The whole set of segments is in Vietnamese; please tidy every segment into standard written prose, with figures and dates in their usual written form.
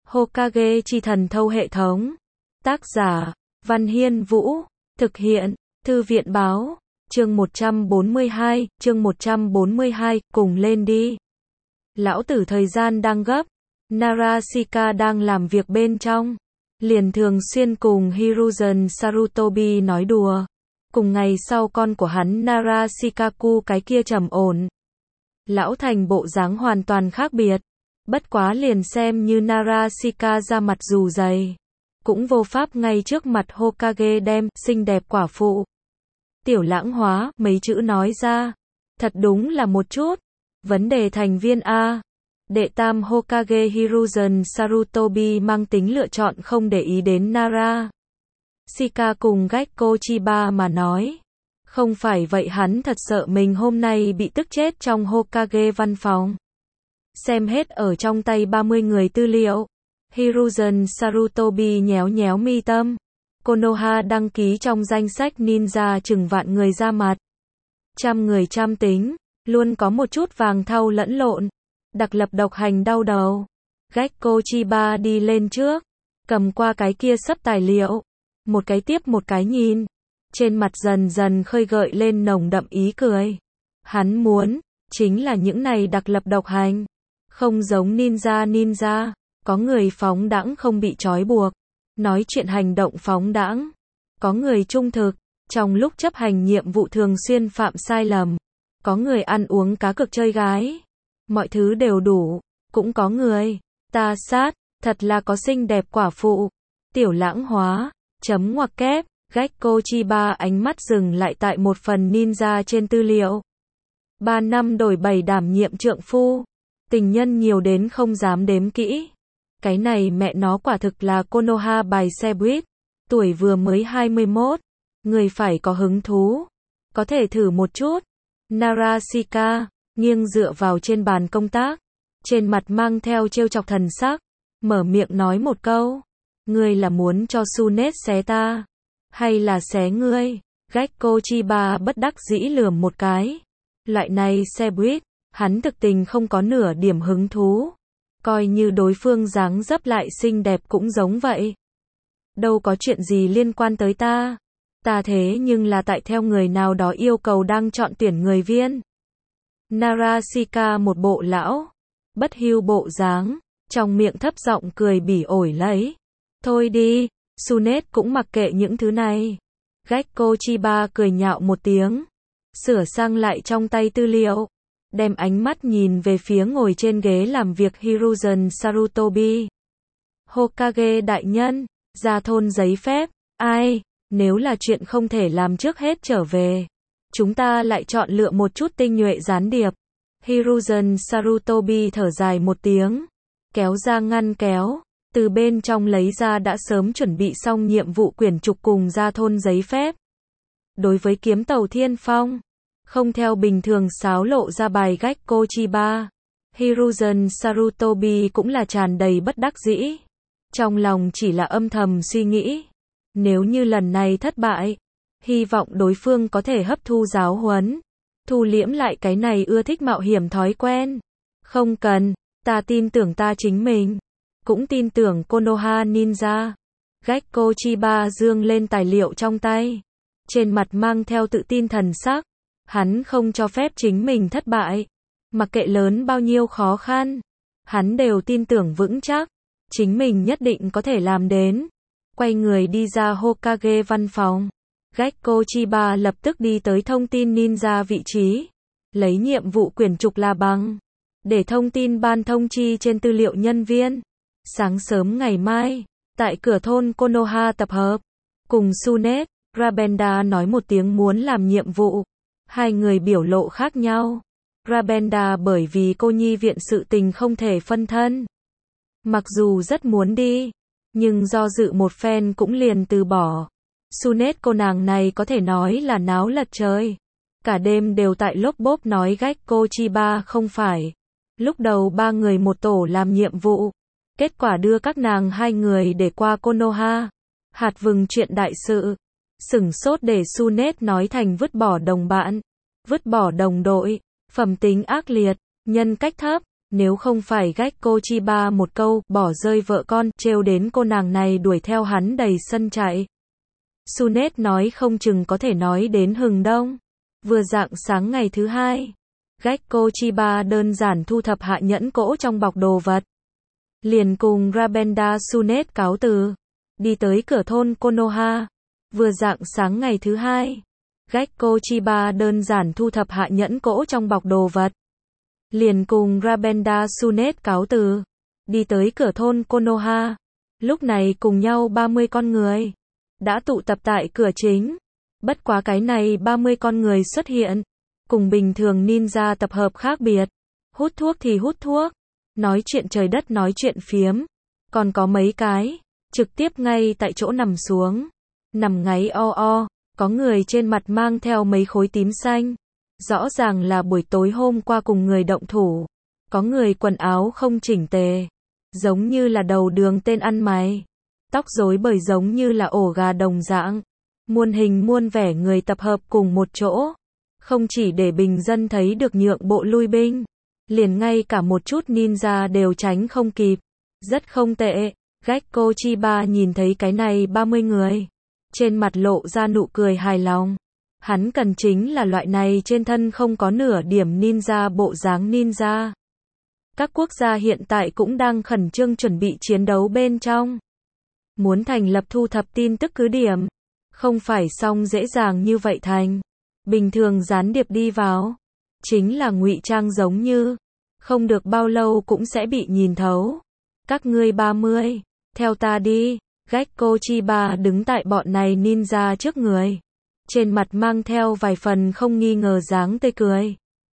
Hokage chi thần thâu hệ thống. Tác giả, Văn Hiên Vũ. Thực hiện, Thư viện báo. Chương 142, cùng lên đi. Lão tử thời gian đang gấp. Narashika đang làm việc bên trong. Liền thường xuyên cùng Hiruzen Sarutobi nói đùa. Cùng ngày sau con của hắn Narashikaku cái kia trầm ổn. Lão thành bộ dáng hoàn toàn khác biệt. Bất quá liền xem như Narashika ra mặt dù dày. Cũng vô pháp ngay trước mặt Hokage đem xinh đẹp quả phụ. Tiểu lãng hóa, mấy chữ nói ra. Thật đúng là một chút. Vấn đề thành viên A. Đệ tam Hokage Hiruzen Sarutobi mang tính lựa chọn không để ý đến Nara. Shika cùng Gekko Chiba mà nói. Không phải vậy hắn thật sợ mình hôm nay bị tức chết trong Hokage văn phòng. Xem hết ở trong tay 30 người tư liệu. Hiruzen Sarutobi nhéo nhéo mi tâm. Konoha đăng ký trong danh sách ninja chừng vạn người ra mặt. Trăm người trăm tính, luôn có một chút vàng thau lẫn lộn. Đặc lập độc hành đau đầu. Gekko Chiba đi lên trước, cầm qua cái kia sấp tài liệu. Một cái tiếp một cái nhìn. Trên mặt dần dần khơi gợi lên nồng đậm ý cười. Hắn muốn, chính là những này đặc lập độc hành. Không giống ninja, có người phóng đãng không bị trói buộc. Nói chuyện hành động phóng đãng. Có người trung thực, trong lúc chấp hành nhiệm vụ thường xuyên phạm sai lầm. Có người ăn uống cá cược chơi gái. Mọi thứ đều đủ. Cũng có người, ta sát, thật là có xinh đẹp quả phụ. Tiểu lãng hóa, chấm ngoặc kép. Gekko Chiba ánh mắt dừng lại tại một phần ninja trên tư liệu. 3 năm đổi 7 đảm nhiệm trượng phu. Tình nhân nhiều đến không dám đếm kỹ. Cái này mẹ nó quả thực là Konoha bài xe buýt. Tuổi vừa mới 21. Người phải có hứng thú. Có thể thử một chút. Narashika, nghiêng dựa vào trên bàn công tác. Trên mặt mang theo trêu chọc thần sắc. Mở miệng nói một câu. Ngươi là muốn cho Tsunade xé ta? Hay là xé ngươi? Gekko Chiba bất đắc dĩ lườm một cái. Loại này xe buýt, hắn thực tình không có nửa điểm hứng thú. Coi như đối phương dáng dấp lại xinh đẹp cũng giống vậy. Đâu có chuyện gì liên quan tới ta. Ta thế nhưng là tại theo người nào đó yêu cầu đang chọn tuyển người viên. Narashika một bộ lão bất hiu bộ dáng, trong miệng thấp giọng cười bỉ ổi lấy. Thôi đi, Tsunade cũng mặc kệ những thứ này. Gekko Chiba cười nhạo một tiếng. Sửa sang lại trong tay tư liệu. Đem ánh mắt nhìn về phía ngồi trên ghế làm việc Hiruzen Sarutobi. Hokage đại nhân, ra thôn giấy phép. Ai, nếu là chuyện không thể làm trước hết trở về. Chúng ta lại chọn lựa một chút tinh nhuệ gián điệp. Hiruzen Sarutobi thở dài một tiếng. Kéo ra ngăn kéo. Từ bên trong lấy ra đã sớm chuẩn bị xong nhiệm vụ quyển trục cùng ra thôn giấy phép. Đối với kiếm tàu Thiên Phong, không theo bình thường xáo lộ ra bài Gekko Chiba. Hiruzen Sarutobi cũng là tràn đầy bất đắc dĩ. Trong lòng chỉ là âm thầm suy nghĩ. Nếu như lần này thất bại, hy vọng đối phương có thể hấp thu giáo huấn. Thu liễm lại cái này ưa thích mạo hiểm thói quen. Không cần, ta tin tưởng ta chính mình. Cũng tin tưởng Konoha Ninja. Gekko Chiba dương lên tài liệu trong tay. Trên mặt mang theo tự tin thần sắc. Hắn không cho phép chính mình thất bại. Mặc kệ lớn bao nhiêu khó khăn. Hắn đều tin tưởng vững chắc. Chính mình nhất định có thể làm đến. Quay người đi ra Hokage văn phòng. Gekko Chiba lập tức đi tới thông tin ninja vị trí. Lấy nhiệm vụ quyển trục là bằng. Để thông tin ban thông chi trên tư liệu nhân viên. Sáng sớm ngày mai, tại cửa thôn Konoha tập hợp. Cùng Tsunade, Rabenda nói một tiếng muốn làm nhiệm vụ. Hai người biểu lộ khác nhau. Rabenda bởi vì cô nhi viện sự tình không thể phân thân. Mặc dù rất muốn đi, nhưng do dự một phen cũng liền từ bỏ. Tsunade cô nàng này có thể nói là náo lật trời. Cả đêm đều tại lốp bốp nói Gekko Chiba không phải. Lúc đầu 3 người một tổ làm nhiệm vụ. Kết quả đưa các nàng 2 người để qua Konoha. Hạt vừng chuyện đại sự. Sửng sốt để Tsunade nói thành vứt bỏ đồng bạn. Vứt bỏ đồng đội. Phẩm tính ác liệt. Nhân cách thấp. Nếu không phải Gecko Chiba một câu, bỏ rơi vợ con, trêu đến cô nàng này đuổi theo hắn đầy sân chạy. Sunet nói không chừng có thể nói đến hừng đông. Vừa rạng sáng ngày thứ hai, Gecko Chiba đơn giản thu thập hạ nhẫn cỗ trong bọc đồ vật. Liền cùng Rabenda Sunet cáo từ, đi tới cửa thôn Konoha. Vừa rạng sáng ngày thứ hai, Gecko Chiba đơn giản thu thập hạ nhẫn cỗ trong bọc đồ vật. Liền cùng Rabenda Sunet cáo từ, đi tới cửa thôn Konoha. Lúc này cùng nhau 30 con người đã tụ tập tại cửa chính. Bất quá cái này 30 con người xuất hiện, cùng bình thường ninja tập hợp khác biệt. Hút thuốc thì hút thuốc, nói chuyện trời đất nói chuyện phiếm. Còn có mấy cái, trực tiếp ngay tại chỗ nằm xuống, nằm ngáy o o, có người trên mặt mang theo mấy khối tím xanh. Rõ ràng là buổi tối hôm qua cùng người động thủ. Có người quần áo không chỉnh tề, giống như là đầu đường tên ăn mày. Tóc rối bời giống như là ổ gà đồng dạng. Muôn hình muôn vẻ người tập hợp cùng một chỗ. Không chỉ để bình dân thấy được nhượng bộ lui binh, liền ngay cả một chút ninja đều tránh không kịp. Rất không tệ. Gecko Chiba nhìn thấy cái này 30 người, trên mặt lộ ra nụ cười hài lòng. Hắn cần chính là loại này trên thân không có nửa điểm ninja bộ dáng ninja. Các quốc gia hiện tại cũng đang khẩn trương chuẩn bị chiến đấu bên trong. Muốn thành lập thu thập tin tức cứ điểm, không phải xong dễ dàng như vậy thành. Bình thường gián điệp đi vào, chính là ngụy trang giống như, không được bao lâu cũng sẽ bị nhìn thấu. Các ngươi 30, theo ta đi. Gecko Chiba đứng tại bọn này ninja trước người, trên mặt mang theo vài phần không nghi ngờ dáng tươi cười.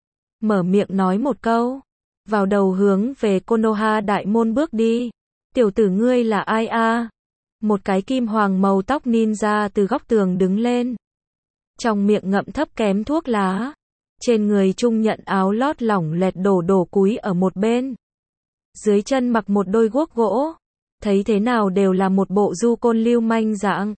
Mở miệng nói một câu, vào đầu hướng về Konoha đại môn bước đi. Tiểu tử ngươi là ai a? Một cái kim hoàng màu tóc ninja từ góc tường đứng lên, trong miệng ngậm thấp kém thuốc lá, trên người trung nhận áo lót lỏng lẹt đổ cúi ở một bên, dưới chân mặc một đôi guốc gỗ, thấy thế nào đều là một bộ du côn lưu manh dạng.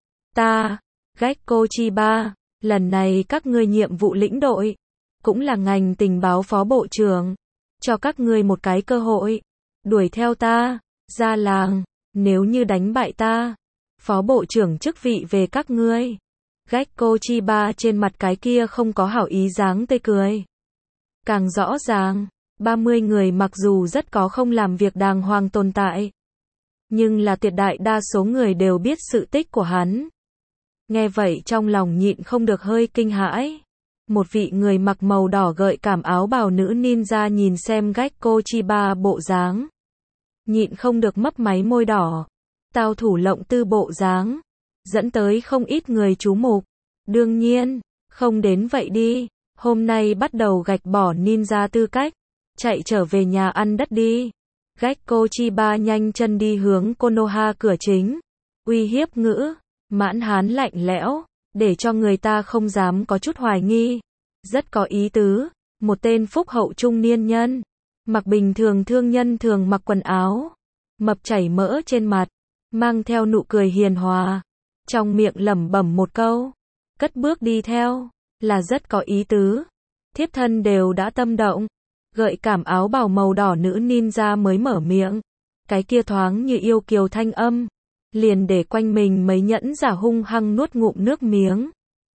Ta, Gecko Chiba, lần này các ngươi nhiệm vụ lĩnh đội, cũng là ngành tình báo phó bộ trưởng, cho các ngươi một cái cơ hội, đuổi theo ta, ra làng, nếu như đánh bại ta, phó bộ trưởng chức vị về các ngươi. Gecko Chiba trên mặt cái kia không có hảo ý dáng tươi cười. Càng rõ ràng, 30 người mặc dù rất có không làm việc đàng hoàng tồn tại, nhưng là tuyệt đại đa số người đều biết sự tích của hắn. Nghe vậy trong lòng nhịn không được hơi kinh hãi. Một vị người mặc màu đỏ gợi cảm áo bào nữ ninja nhìn xem Gecko Chiba bộ dáng, nhịn không được mấp máy môi đỏ. Tao thủ lộng tư bộ dáng, dẫn tới không ít người chú mục. Đương nhiên, không đến vậy đi, hôm nay bắt đầu gạch bỏ ninja tư cách, chạy trở về nhà ăn đất đi. Gecko Chiba nhanh chân đi hướng Konoha cửa chính, uy hiếp ngữ, mãn hán lạnh lẽo, để cho người ta không dám có chút hoài nghi. Rất có ý tứ, một tên phúc hậu trung niên nhân, mặc bình thường thương nhân thường mặc quần áo, mập chảy mỡ trên mặt, mang theo nụ cười hiền hòa, trong miệng lẩm bẩm một câu, cất bước đi theo, là rất có ý tứ. Thiếp thân đều đã tâm động. Gợi cảm áo bào màu đỏ nữ ninja mới mở miệng, cái kia thoáng như yêu kiều thanh âm, liền để quanh mình mấy nhẫn giả hung hăng nuốt ngụm nước miếng.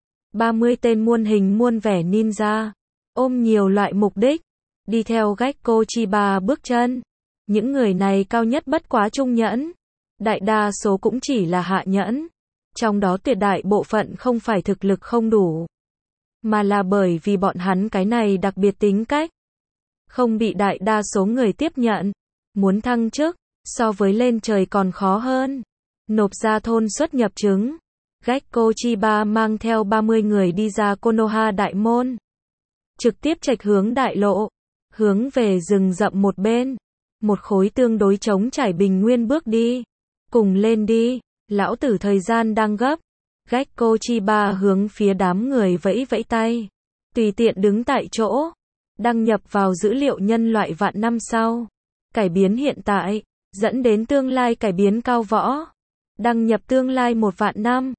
30 tên muôn hình muôn vẻ ninja, ôm nhiều loại mục đích, đi theo Gecko Chiba bước chân. Những người này cao nhất bất quá trung nhẫn, đại đa số cũng chỉ là hạ nhẫn, trong đó tuyệt đại bộ phận không phải thực lực không đủ, mà là bởi vì bọn hắn cái này đặc biệt tính cách, không bị đại đa số người tiếp nhận. Muốn thăng chức, so với lên trời còn khó hơn. Nộp ra thôn xuất nhập chứng. Gecko Chiba mang theo 30 người đi ra Konoha đại môn, trực tiếp chệch hướng đại lộ, hướng về rừng rậm một bên, một khối tương đối trống trải bình nguyên bước đi. Cùng lên đi, lão tử thời gian đang gấp. Gecko Chiba hướng phía đám người vẫy vẫy tay, tùy tiện đứng tại chỗ, đăng nhập vào dữ liệu nhân loại vạn năm sau, cải biến hiện tại, dẫn đến tương lai cải biến cao võ, đăng nhập tương lai 1 vạn năm.